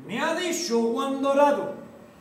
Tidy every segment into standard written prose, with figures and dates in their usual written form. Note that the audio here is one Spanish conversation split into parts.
Me ha dicho Juan Dorado.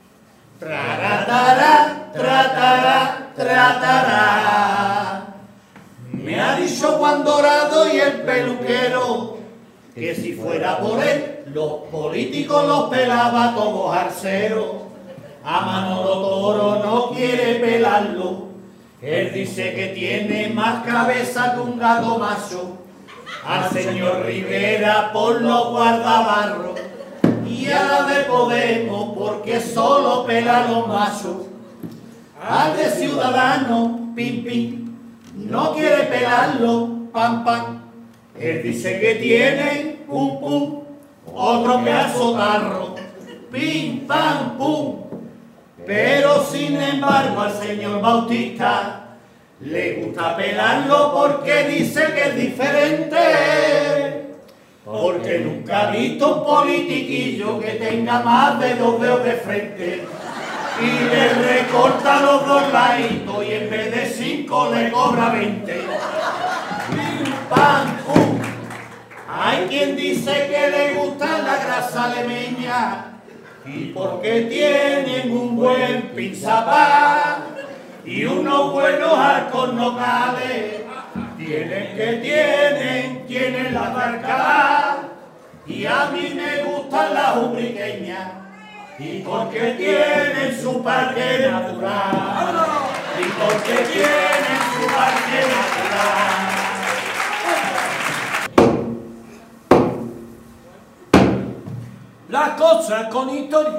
Tratará, tratará, tratará. Me ha dicho Juan Dorado y el peluquero que si fuera por él, los políticos los pelaba todos arceros. A Manolo Toro no quiere pelarlo. Él dice que tiene más cabeza que un gato macho. Al señor Rivera por los guardabarros. Y a la de Podemos porque solo pela los machos. Al de Ciudadanos, pim pim, no quiere pelarlo, pam pam. Él dice que tiene pum pum, otro pedazo tarro, pim pam pum. Pero sin embargo al señor Bautista le gusta pelarlo porque dice que es diferente. Porque nunca ha visto un politiquillo que tenga más de 2 dedos de frente y le recorta los 2 laditos y en vez de 5 le cobra 20. ¡Pim, pam, pum! Hay quien dice que le gusta la grasa lemeña y porque tienen un buen pinzapá y unos buenos alcornocales. Tienen la barca y a mí me gustan las ubriqueñas y porque tienen su parque natural y porque tienen su parque natural. Las cosas con historia.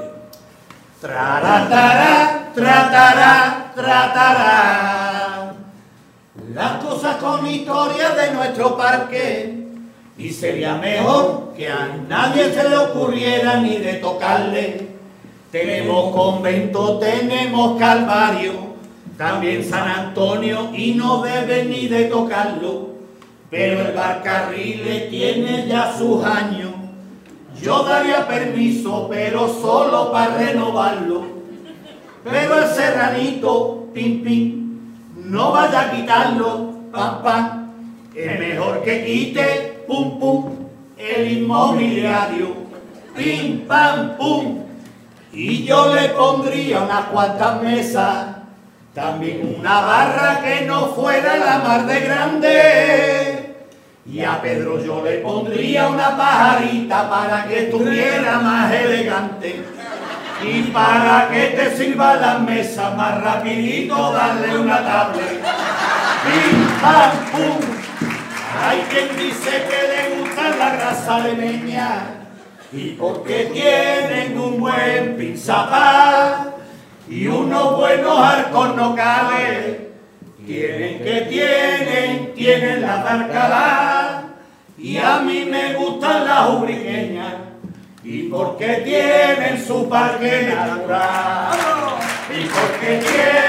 Tratará, tratará, tratará. Las cosas con historia de nuestro parque y sería mejor que a nadie se le ocurriera ni de tocarle. Tenemos convento, tenemos calvario, también San Antonio y no debe ni de tocarlo. Pero el Barcarriles tiene ya sus años, yo daría permiso pero solo para renovarlo. Pero el Serranito, pim pim, no vaya a quitarlo, pam pam, es mejor que quite, pum pum, el inmobiliario, pim pam pum. Y yo le pondría unas cuantas mesas, también una barra que no fuera la mar de grande. Y a Pedro yo le pondría una pajarita para que estuviera más elegante. Y para que te sirva las mesas más rapidito, darle una tablet. ¡Pim, pam, pum! Hay quien dice que le gusta la grasa lemeña y porque tienen un buen pinzapá y unos buenos alcornocales. Tienen la Darcalá y a mí me gustan las ubriqueñas y porque tienen su parque natural y porque tienen